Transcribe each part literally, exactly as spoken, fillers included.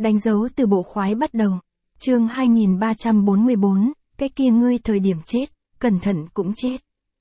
Đánh dấu từ bộ khoái bắt đầu. Chương hai nghìn ba trăm bốn mươi bốn, cái kia ngươi thời điểm chết, cẩn thận cũng chết.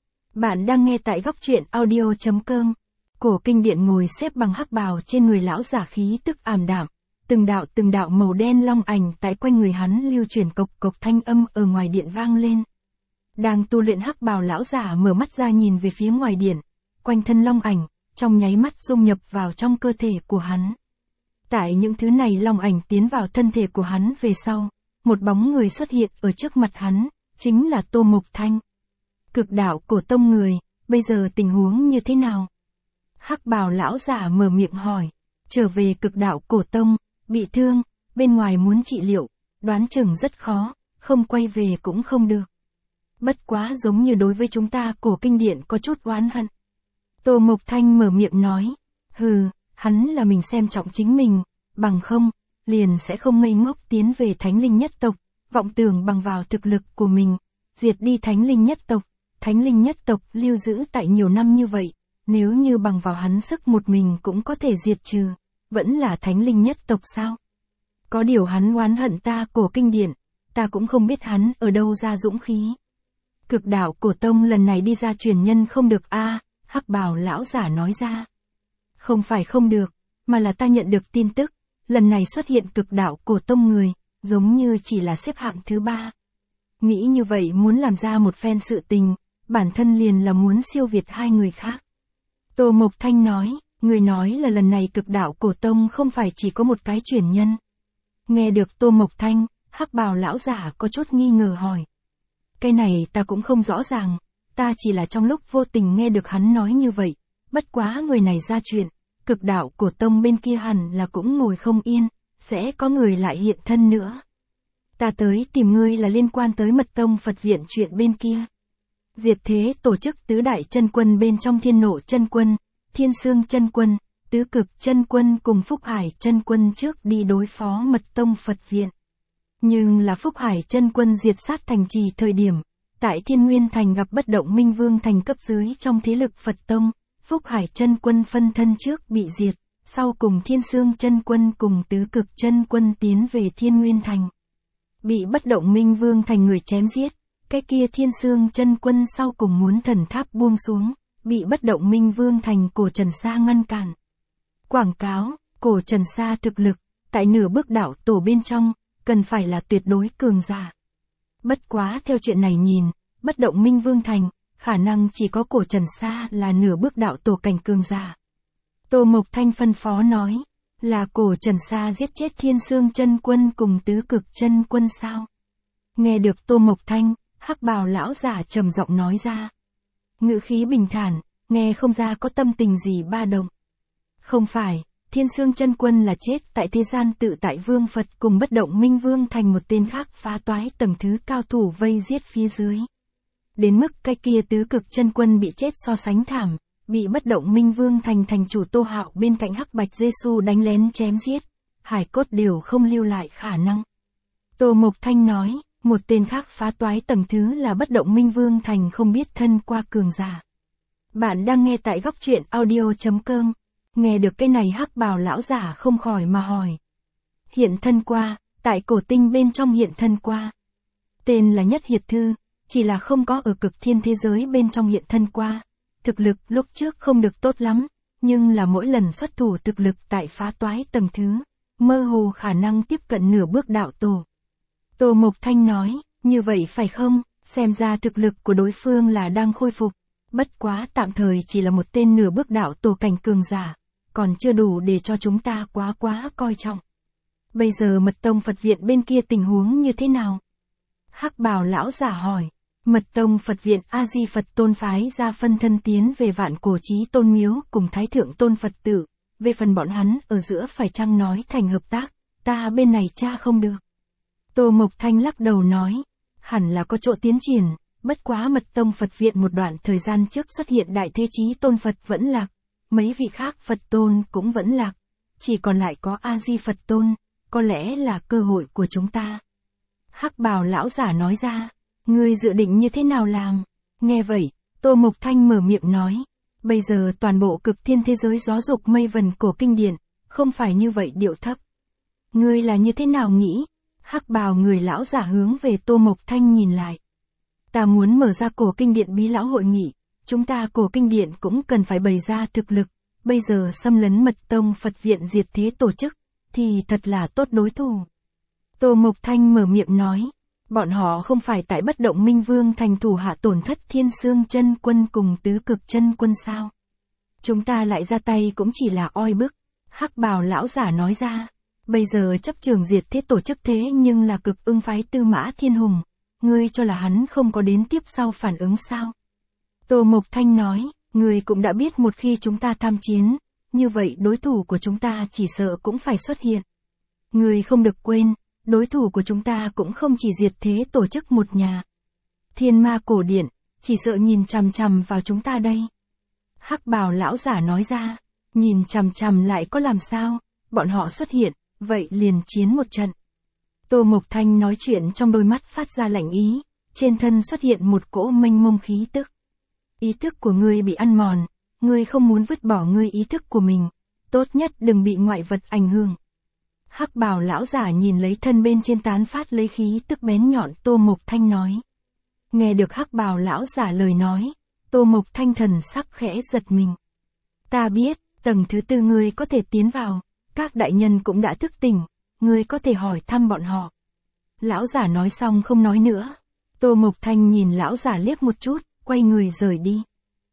Bạn đang nghe tại góc truyện audio chấm com. Cổ kinh điện ngồi xếp bằng hắc bào trên người lão giả khí tức ảm đạm. Từng đạo từng đạo màu đen long ảnh tại quanh người hắn lưu chuyển cộc cộc thanh âm ở ngoài điện vang lên. Đang tu luyện hắc bào lão giả mở mắt ra nhìn về phía ngoài điện, quanh thân long ảnh, trong nháy mắt dung nhập vào trong cơ thể của hắn. Tại những thứ này long ảnh tiến vào thân thể của hắn về sau, một bóng người xuất hiện ở trước mặt hắn, chính là Tô Mộc Thanh. Cực đạo cổ tông người, bây giờ tình huống như thế nào? Hắc bào lão giả mở miệng hỏi, trở về cực đạo cổ tông, bị thương, bên ngoài muốn trị liệu, đoán chừng rất khó, không quay về cũng không được. Bất quá giống như đối với chúng ta cổ kinh điện có chút oán hận. Tô Mộc Thanh mở miệng nói, hừ, hắn là mình xem trọng chính mình, bằng không, liền sẽ không ngây ngốc tiến về thánh linh nhất tộc, vọng tưởng bằng vào thực lực của mình, diệt đi thánh linh nhất tộc, thánh linh nhất tộc lưu giữ tại nhiều năm như vậy, nếu như bằng vào hắn sức một mình cũng có thể diệt trừ, vẫn là thánh linh nhất tộc sao? Có điều hắn oán hận ta cổ kinh điện, ta cũng không biết hắn ở đâu ra dũng khí. Cực đạo cổ tông lần này đi ra truyền nhân không được a à, hắc bào lão giả nói ra. Không phải không được, mà là ta nhận được tin tức, lần này xuất hiện cực đạo cổ tông người, giống như chỉ là xếp hạng thứ ba. Nghĩ như vậy muốn làm ra một phen sự tình, bản thân liền là muốn siêu việt hai người khác. Tô Mộc Thanh nói, người nói là lần này cực đạo cổ tông không phải chỉ có một cái truyền nhân. Nghe được Tô Mộc Thanh, hắc bào lão giả có chút nghi ngờ hỏi. Cái này ta cũng không rõ ràng, ta chỉ là trong lúc vô tình nghe được hắn nói như vậy, bất quá người này ra chuyện, cực đạo cổ tông bên kia hẳn là cũng ngồi không yên, sẽ có người lại hiện thân nữa. Ta tới tìm ngươi là liên quan tới mật tông Phật viện chuyện bên kia. Diệt thế tổ chức tứ đại chân quân bên trong thiên nộ chân quân, thiên sương chân quân, tứ cực chân quân cùng Phúc Hải chân quân trước đi đối phó mật tông Phật viện. Nhưng là Phúc Hải chân quân diệt sát thành trì thời điểm, tại Thiên Nguyên Thành gặp bất động minh vương thành cấp dưới trong thế lực Phật tông, Phúc Hải chân quân phân thân trước bị diệt, sau cùng Thiên Sương chân quân cùng tứ cực chân quân tiến về Thiên Nguyên Thành. Bị bất động minh vương thành người chém giết, cái kia Thiên Sương chân quân sau cùng muốn thần tháp buông xuống, bị bất động minh vương thành cổ Trần Sa ngăn cản. Quảng cáo, cổ Trần Sa thực lực, tại nửa bước đạo tổ bên trong, cần phải là tuyệt đối cường giả. Bất quá theo chuyện này nhìn, bất động minh vương thành, khả năng chỉ có cổ Trần Sa là nửa bước đạo tổ cảnh cường giả. Tô Mộc Thanh phân phó nói, là cổ Trần Sa giết chết Thiên Sương chân quân cùng tứ cực chân quân sao? Nghe được Tô Mộc Thanh, hắc bào lão giả trầm giọng nói ra. Ngữ khí bình thản, nghe không ra có tâm tình gì ba động. Không phải, Thiên Sương chân quân là chết tại thế gian tự tại vương Phật cùng bất động minh vương thành một tên khác phá toái tầng thứ cao thủ vây giết phía dưới. Đến mức cái kia tứ cực chân quân bị chết so sánh thảm, bị bất động minh vương thành thành chủ Tô Hạo bên cạnh hắc bạch Giê-xu đánh lén chém giết, hải cốt đều không lưu lại khả năng. Tô Mộc Thanh nói, một tên khác phá toái tầng thứ là bất động minh vương thành không biết thân qua cường giả. Bạn đang nghe tại góc truyện audio chấm com. Nghe được cái này hắc bào lão giả không khỏi mà hỏi. Hiện thân qua, tại cổ tinh bên trong hiện thân qua. Tên là Nhất Hiệt Thư, chỉ là không có ở cực thiên thế giới bên trong hiện thân qua. Thực lực lúc trước không được tốt lắm, nhưng là mỗi lần xuất thủ thực lực tại phá toái tầng thứ, mơ hồ khả năng tiếp cận nửa bước đạo tổ. Tô Mộc Thanh nói, như vậy phải không, xem ra thực lực của đối phương là đang khôi phục, bất quá tạm thời chỉ là một tên nửa bước đạo tổ cảnh cường giả. Còn chưa đủ để cho chúng ta quá quá coi trọng. Bây giờ mật tông Phật viện bên kia tình huống như thế nào? Hắc bào lão giả hỏi. Mật tông Phật viện A-di Phật tôn phái ra phân thân tiến về vạn cổ chí tôn miếu cùng thái thượng tôn Phật tử. Về phần bọn hắn ở giữa phải chăng nói thành hợp tác, ta bên này cha không được. Tô Mộc Thanh lắc đầu nói. Hẳn là có chỗ tiến triển, bất quá mật tông Phật viện một đoạn thời gian trước xuất hiện đại thế chí tôn Phật vẫn lạc. Mấy vị khác Phật tôn cũng vẫn lạc, chỉ còn lại có A-di Phật tôn, có lẽ là cơ hội của chúng ta. Hắc bào lão giả nói ra, ngươi dự định như thế nào làm? Nghe vậy, Tô Mộc Thanh mở miệng nói, bây giờ toàn bộ cực thiên thế giới gió dục mây vần cổ kinh điển, không phải như vậy điệu thấp. Ngươi là như thế nào nghĩ? Hắc bào người lão giả hướng về Tô Mộc Thanh nhìn lại. Ta muốn mở ra cổ kinh điện bí lão hội nghị, chúng ta cổ kinh điện cũng cần phải bày ra thực lực, bây giờ xâm lấn mật tông Phật viện diệt thế tổ chức, thì thật là tốt đối thủ. Tô Mộc Thanh mở miệng nói, bọn họ không phải tại Bất Động Minh Vương thành thủ hạ tổn thất Thiên Sương chân quân cùng Tứ Cực chân quân sao? Chúng ta lại ra tay cũng chỉ là oi bức. Hắc bào lão giả nói ra, bây giờ chấp trường diệt thế tổ chức thế nhưng là Cực Ưng phái Tư Mã Thiên Hùng, ngươi cho là hắn không có đến tiếp sau phản ứng sao? Tô Mộc Thanh nói, ngươi cũng đã biết một khi chúng ta tham chiến, như vậy đối thủ của chúng ta chỉ sợ cũng phải xuất hiện. Ngươi không được quên, đối thủ của chúng ta cũng không chỉ diệt thế tổ chức một nhà. Thiên Ma cổ điện, chỉ sợ nhìn chằm chằm vào chúng ta đây. Hắc bào lão giả nói ra, nhìn chằm chằm lại có làm sao, bọn họ xuất hiện, vậy liền chiến một trận. Tô Mộc Thanh nói chuyện trong đôi mắt phát ra lạnh ý, trên thân xuất hiện một cỗ mênh mông khí tức. Ý thức của ngươi bị ăn mòn, ngươi không muốn vứt bỏ ngươi ý thức của mình, tốt nhất đừng bị ngoại vật ảnh hưởng. Hắc bào lão giả nhìn lấy thân bên trên tán phát lấy khí tức bén nhọn, Tô Mộc Thanh nói. Nghe được hắc bào lão giả lời nói, Tô Mộc Thanh thần sắc khẽ giật mình. Ta biết, tầng thứ tư ngươi có thể tiến vào, các đại nhân cũng đã thức tỉnh, ngươi có thể hỏi thăm bọn họ. Lão giả nói xong không nói nữa. Tô Mộc Thanh nhìn lão giả liếc một chút, quay người rời đi.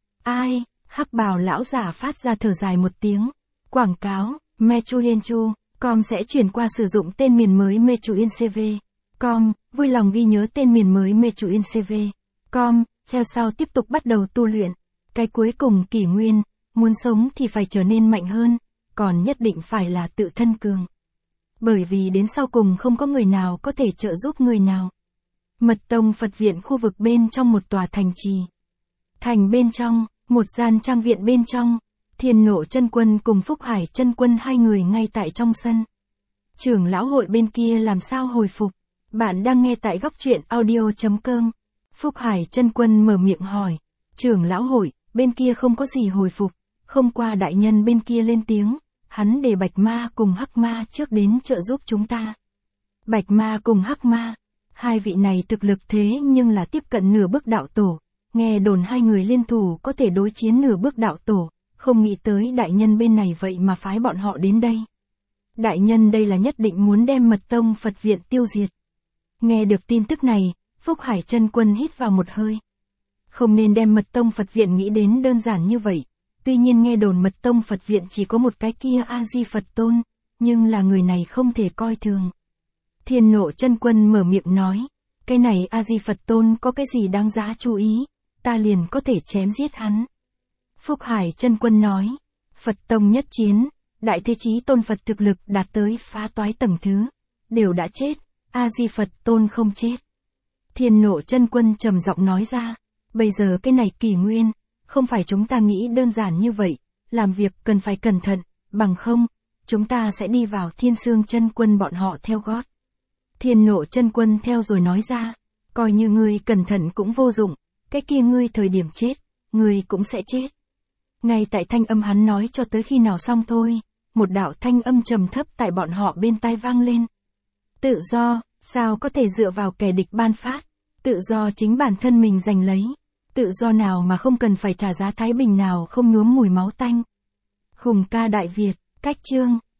Ai? Hắc bào lão giả phát ra thở dài một tiếng. Quảng cáo, Mechuyenchu, com sẽ chuyển qua sử dụng tên miền mới Mechuyencv. Com, vui lòng ghi nhớ tên miền mới Mechuyencv. Com, theo sau tiếp tục bắt đầu tu luyện. Cái cuối cùng kỷ nguyên, muốn sống thì phải trở nên mạnh hơn, còn nhất định phải là tự thân cường. Bởi vì đến sau cùng không có người nào có thể trợ giúp người nào. Mật tông Phật viện khu vực bên trong một tòa thành trì. Thành bên trong, một gian trang viện bên trong, Thiên Nộ chân quân cùng Phúc Hải chân quân hai người ngay tại trong sân. Trưởng lão hội bên kia làm sao hồi phục? Bạn đang nghe tại góc truyện audio chấm com. Phúc Hải chân quân mở miệng hỏi. Trưởng lão hội, bên kia không có gì hồi phục. Không qua đại nhân bên kia lên tiếng. Hắn để Bạch Ma cùng Hắc Ma trước đến trợ giúp chúng ta. Bạch Ma cùng Hắc Ma. Hai vị này thực lực thế nhưng là tiếp cận nửa bước đạo tổ. Nghe đồn hai người liên thủ có thể đối chiến nửa bước đạo tổ. Không nghĩ tới đại nhân bên này vậy mà phái bọn họ đến đây. Đại nhân đây là nhất định muốn đem mật tông Phật viện tiêu diệt. Nghe được tin tức này, Phúc Hải chân quân hít vào một hơi. Không nên đem mật tông Phật viện nghĩ đến đơn giản như vậy. Tuy nhiên nghe đồn mật tông Phật viện chỉ có một cái kia A-di Phật Tôn, nhưng là người này không thể coi thường. Thiên Nộ chân quân mở miệng nói, cái này A-di Phật Tôn có cái gì đáng giá chú ý, ta liền có thể chém giết hắn. Phúc Hải chân quân nói, Phật tông nhất chiến, đại thế chí tôn Phật thực lực đạt tới phá toái tầng thứ, đều đã chết, A-di Phật Tôn không chết. Thiên Nộ chân quân trầm giọng nói ra, bây giờ cái này kỷ nguyên, không phải chúng ta nghĩ đơn giản như vậy, làm việc cần phải cẩn thận, bằng không, chúng ta sẽ đi vào Thiên Sương chân quân bọn họ theo gót. Thiên Nộ chân quân theo rồi nói ra, coi như ngươi cẩn thận cũng vô dụng, cái kia ngươi thời điểm chết, ngươi cũng sẽ chết. Ngay tại thanh âm hắn nói cho tới khi nào xong thôi, một đạo thanh âm trầm thấp tại bọn họ bên tai vang lên. Tự do, sao có thể dựa vào kẻ địch ban phát, tự do chính bản thân mình giành lấy, tự do nào mà không cần phải trả giá thái bình nào không nhuốm mùi máu tanh. Hùng ca Đại Việt, cách chương.